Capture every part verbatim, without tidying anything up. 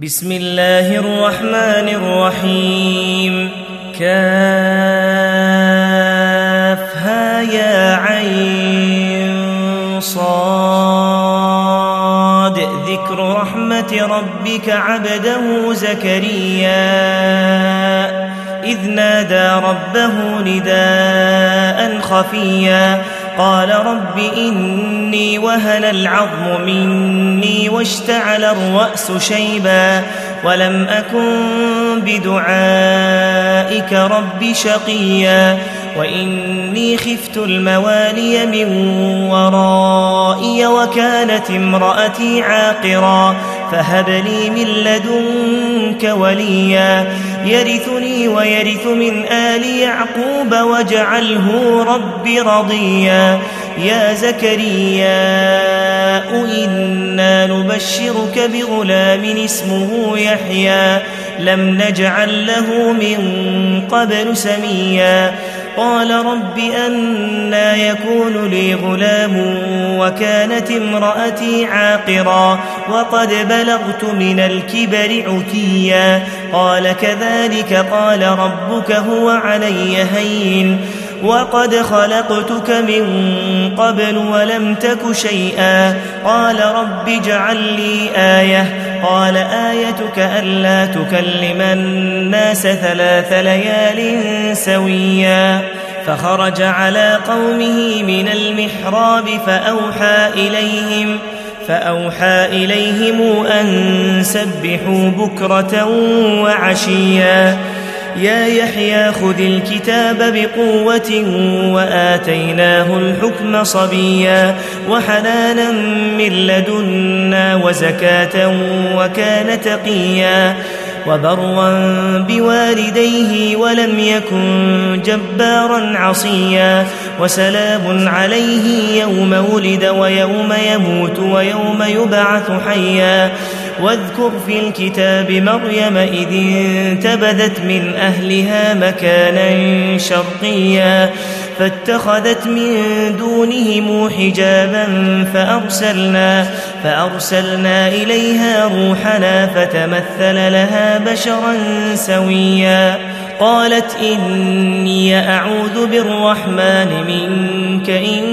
بسم الله الرحمن الرحيم. كافها يا عين صاد. ذكر رحمة ربك عبده زكريا إذ نادى ربه نداء خفيا قال رب إني وهن العظم مني واشتعل الرأس شيبا ولم أكن بدعائك رب شقيا وإني خفت الموالي من ورائي وكانت امرأتي عاقرا فهب لي من لدنك وليا يرثني ويرث من آل يعقوب واجعله رب رضيا. يا زكريا إنا نبشرك بغلام اسمه يحيى لم نجعل له من قبل سميا قال رب أنى يكون لي غلام وكانت امرأتي عاقرا وقد بلغت من الكبر عتيا قال كذلك قال ربك هو علي هين وقد خلقتك من قبل ولم تك شيئا قال رب اجعل لي آية قال آيتك ألا تكلم الناس ثلاث ليال سويا فخرج على قومه من المحراب فأوحى إليهم فأوحى إليهم أن سبحوا بكرة وعشيا يا يحيى خذ الكتاب بقوة وآتيناه الحكم صبيا وحنانا من لدنا وزكاة وكان تقيا وبرا بوالديه ولم يكن جبارا عصيا وسلام عليه يوم ولد ويوم يموت ويوم يبعث حيا واذكر في الكتاب مريم إذ انتبذت من أهلها مكانا شرقيا فاتخذت من دونهم حجابا فأرسلنا, فأرسلنا إليها روحنا فتمثل لها بشرا سويا قالت إني أعوذ بالرحمن منك إن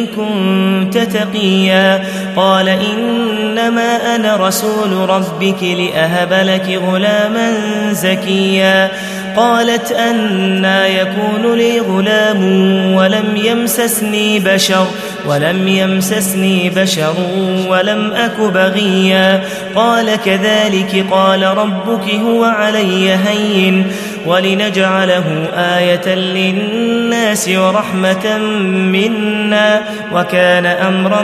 كنت تقيا قال إنما أنا رسول ربك لأهب لك غلاما زكيا قالت أنى يكون لي غلام ولم يمسسني بشر ولم يمسسني بشر ولم أك بغيا قال كذلك قال ربك هو علي هين ولنجعله آية للناس ورحمة منا وكان أمرا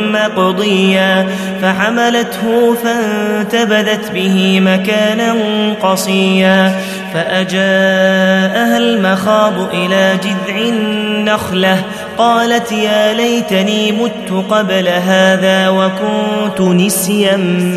مقضيا فحملته فانتبذت به مكانا قصيا فأجاءها المخاض إلى جذع النخلة قالت يا ليتني مت قبل هذا وكنت نسيا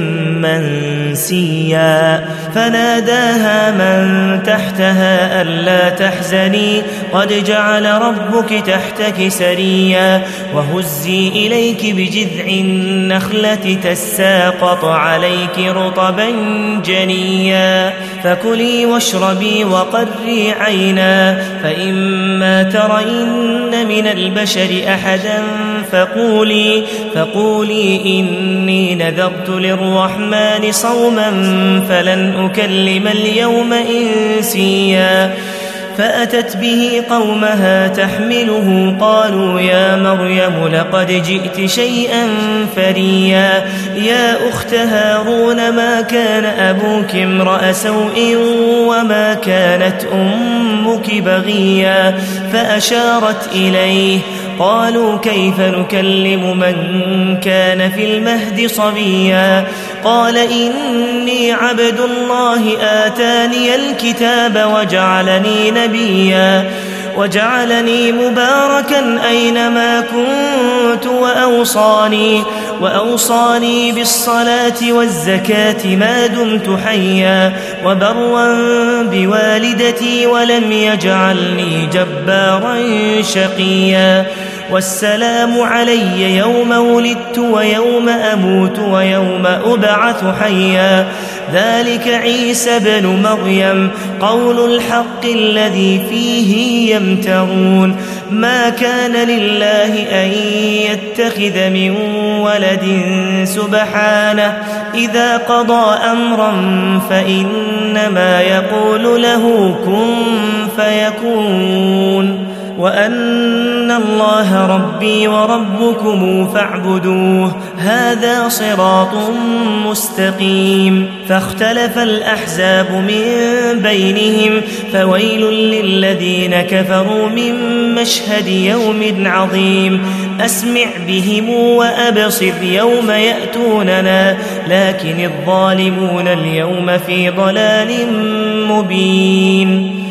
منسيا فناداها من تحتها ألا تحزني قد جعل ربك تحتك سريا وهزي إليك بجذع النخلة تساقط عليك رطبا جنيا فكلي واشربي وقري عينا فإما ترين من البشر أحدا فقولي, فقولي إني نذرت للرحمن صوما فلن أكلم اليوم إنسيا فأتت به قومها تحمله قالوا يا مريم لقد جئت شيئا فريا يا أخت هارون ما كان أبوك امرأ سوء وما كانت أمك بغيا فأشارت إليه قالوا كيف نكلم من كان في المهد صبيا قال إني عبد الله آتاني الكتاب وجعلني نبيا وجعلني مباركا أينما كنت وأوصاني, وأوصاني بالصلاة والزكاة ما دمت حيا وبرا بوالدتي ولم يجعلني جبارا شقيا والسلام علي يوم ولدت ويوم أموت ويوم أبعث حيا ذلك عيسى بن مريم قول الحق الذي فيه يمترون ما كان لله أن يتخذ من ولد سبحانه إذا قضى أمرا فإنما يقول له كن فيكون وأن الله ربي وربكم فاعبدوه هذا صراط مستقيم فاختلف الأحزاب من بينهم فويل للذين كفروا من مشهد يوم عظيم أسمع بهم وأبصر يوم يأتوننا لكن الظالمون اليوم في ضلال مبين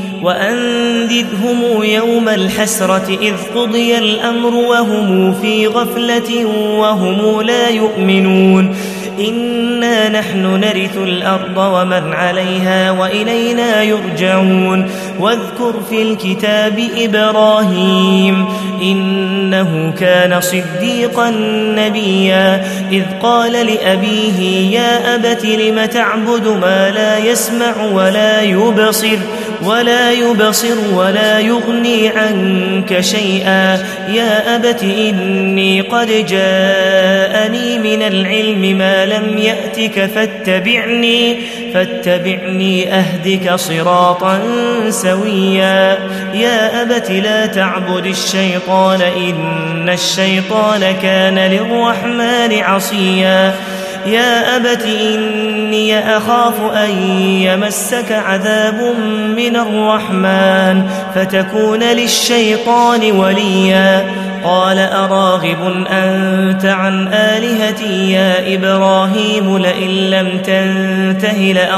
وأنذرهم يوم الحسرة إذ قضي الأمر وهم في غفلة وهم لا يؤمنون إنا نحن نرث الأرض ومن عليها وإلينا يرجعون واذكر في الكتاب إبراهيم إنه كان صديقا نبيا إذ قال لأبيه يا أبت لم تعبد ما لا يسمع ولا يبصر ولا يبصر ولا يغني عنك شيئا يا أبت إني قد جاءني من العلم ما لم يأتك فاتبعني فاتبعني أهدك صراطا سويا يا أبت لا تعبد الشيطان إن الشيطان كان للرحمن عصيا يا أبت إني أخاف أن يمسك عذاب من الرحمن فتكون للشيطان وليا قال أراغب أنت عن آلهتي يا إبراهيم لئن لم تنته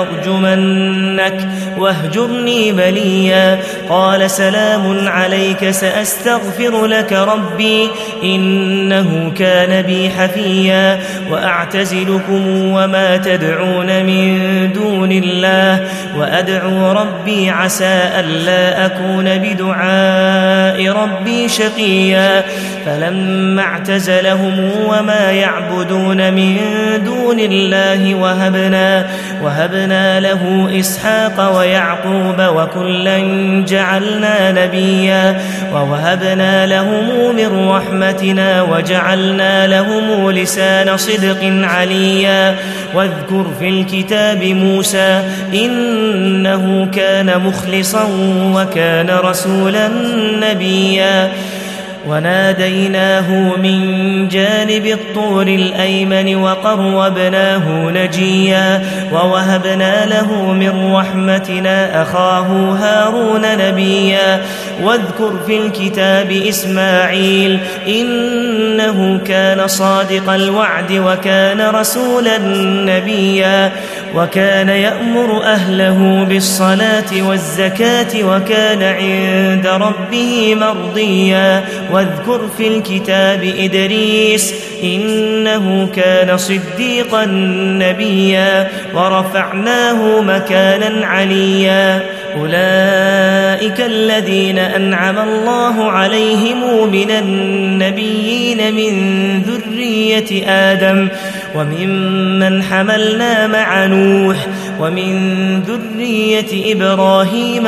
لأرجمنك واهجرني مليا قال سلام عليك سأستغفر لك ربي إنه كان بي حفيا وأعتزلكم وما تدعون من دون الله وأدعو ربي عسى ألا أكون بدعاء ربي شقيا فلما اعتزلهم وما يعبدون من دون الله وهبنا, وهبنا له إسحاق ويعقوب وكلا جعلنا نبيا ووهبنا لهم من رحمتنا وجعلنا لهم لسان صدق عليا واذكر في الكتاب موسى إنه كان مخلصا وكان رسولا نبيا وناديناه من جانب الطور الأيمن وقربناه نجيا ووهبنا له من رحمتنا أخاه هارون نبيا واذكر في الكتاب إسماعيل إنه كان صادق الوعد وكان رسولا نبيا وكان يأمر أهله بالصلاة والزكاة وكان عند ربه مرضيا واذكر في الكتاب إدريس إنه كان صديقا نبيا ورفعناه مكانا عليا أولئك الذين أنعم الله عليهم من النبيين من ذرية آدم وممن حملنا مع نوح ومن ذرية إبراهيم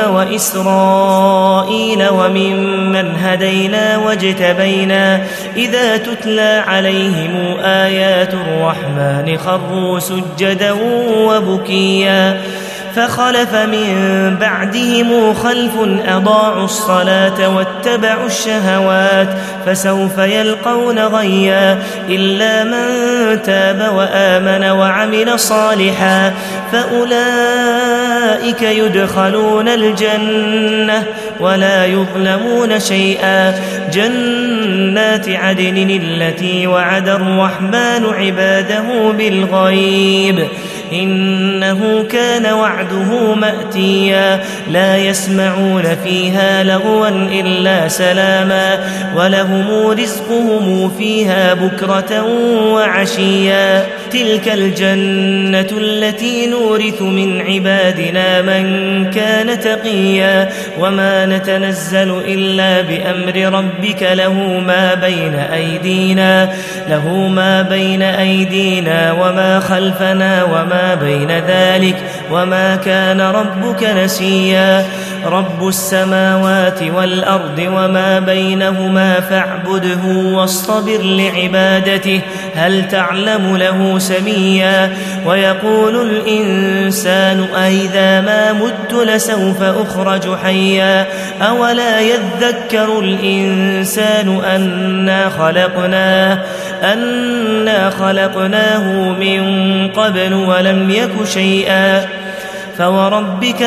وإسرائيل وممن هدينا واجتبينا إذا تتلى عليهم آيات الرحمن خروا سجدا وبكيا فخلف من بعدهم خلف أضاعوا الصلاة واتبعوا الشهوات فسوف يلقون غيا إلا من تاب وآمن وعمل صالحا فأولئك يدخلون الجنة ولا يظلمون شيئا جنات عدن التي وعد الرحمن عباده بالغيب إنه كان وعده مأتيا لا يسمعون فيها لغوا إلا سلاما ولهم رزقهم فيها بكرة وعشيا تلك الجنة التي نورث من عبادنا من كان تقيا وما نتنزل إلا بأمر ربك له ما بين أيدينا له ما بين أيدينا وما خلفنا وما وما بين ذلك وما كان ربك نسيا رب السماوات والأرض وما بينهما فاعبده واصطبر لعبادته هل تعلم له سميا ويقول الإنسان أإذا ما مت لسوف أخرج حيا أولا يذكر الإنسان أنا خلقناه أنا خلقناه من قبل ولم يك شيئا فوربك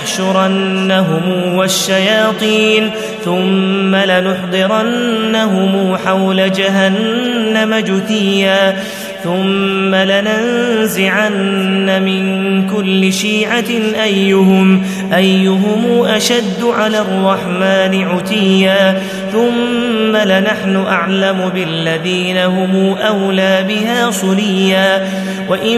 لنحشرنهم والشياطين ثم لنحضرنهم حول جهنم جثيا ثم لننزعن من كل شيعة أيهم, أيهم أشد على الرحمن عتيا ثم لنحن أعلم بالذين هم أولى بها صليا وإن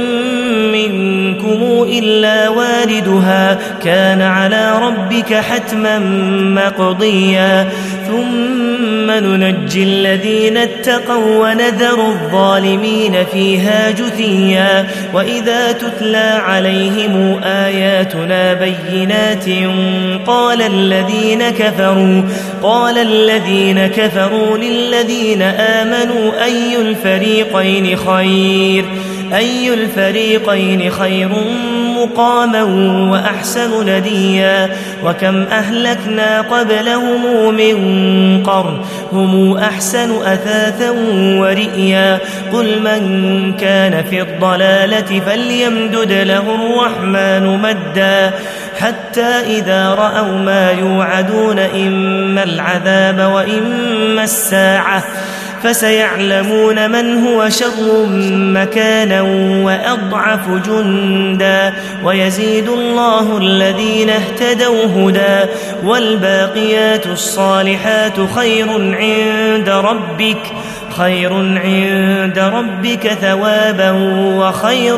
منكم إلا واردها كان على ربك حتما مقضيا ثم ننجي الذين اتقوا ونذر الظالمين فيها جثيا وإذا تتلى عليهم آياتنا بينات قال الذين كفروا قال الذين كفروا للذين آمنوا أي الفريقين خير أي الفريقين خير مقاما وأحسن نديا وكم أهلكنا قبلهم من قرن هم أحسن أثاثا ورئيا قل من كان في الضلالة فليمدد له الرحمن مدا حتى إذا رأوا ما يوعدون إما العذاب وإما الساعة فسيعلمون من هو شر مكانا وأضعف جندا ويزيد الله الذين اهتدوا هدى والباقيات الصالحات خير عند ربك خير عند ربك ثوابا وخير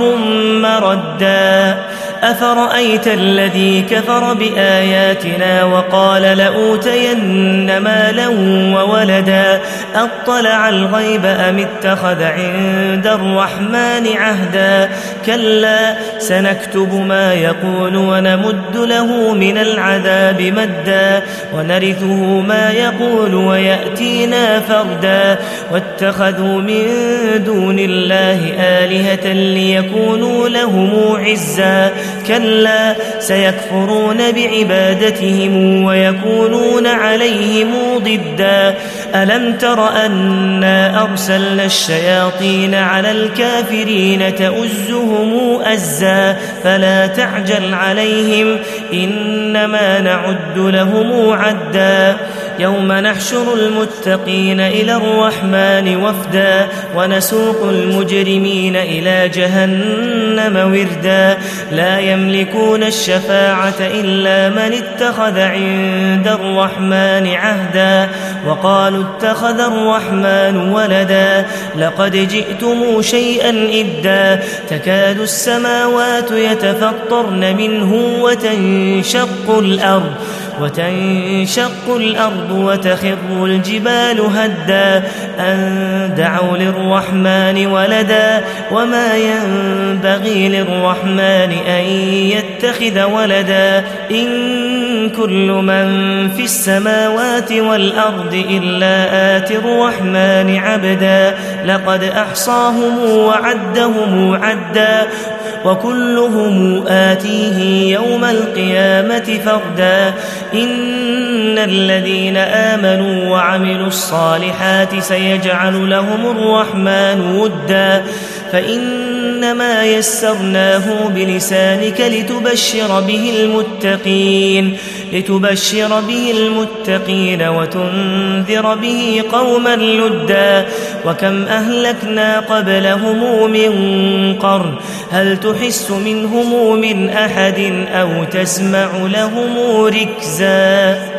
مردا أفرأيت الذي كفر بآياتنا وقال لأوتين مالا وولدا أطلع الغيب أم اتخذ عند الرحمن عهدا كلا سنكتب ما يقول ونمد له من العذاب مدا ونرثه ما يقول ويأتينا فردا واتخذوا من دون الله آلهة ليكونوا لهم عزا كلا سيكفرون بعبادتهم ويكونون عليهم ضدا ألم تر أنا أرسلنا الشياطين على الكافرين تؤزهم أزا فلا تعجل عليهم إنما نعد لهم عدا يوم نحشر المتقين إلى الرحمن وفدا ونسوق المجرمين إلى جهنم وردا لا يملكون الشفاعة إلا من اتخذ عند الرحمن عهدا وقالوا اتخذ الرحمن ولدا لقد جئتم شيئا إدا تكاد السماوات يتفطرن منه وتنشق الأرض وتنشق الأرض وتخر الجبال هدا أن دعوا للرحمن ولدا وما ينبغي للرحمن أن يتخذ ولدا إن كل من في السماوات والأرض إلا آتي الرحمن عبدا لقد أحصاهم وعدهم عدا وكلهم آتيه يوم القيامة فردا إن الذين آمنوا وعملوا الصالحات سيجعل لهم الرحمن ودا فإنما يسرناه بلسانك لتبشر به المتقين لتبشر به المتقين وتنذر به قوما لدا وكم أهلكنا قبلهم من قرن هل تحس منهم من أحد أو تسمع لهم ركزا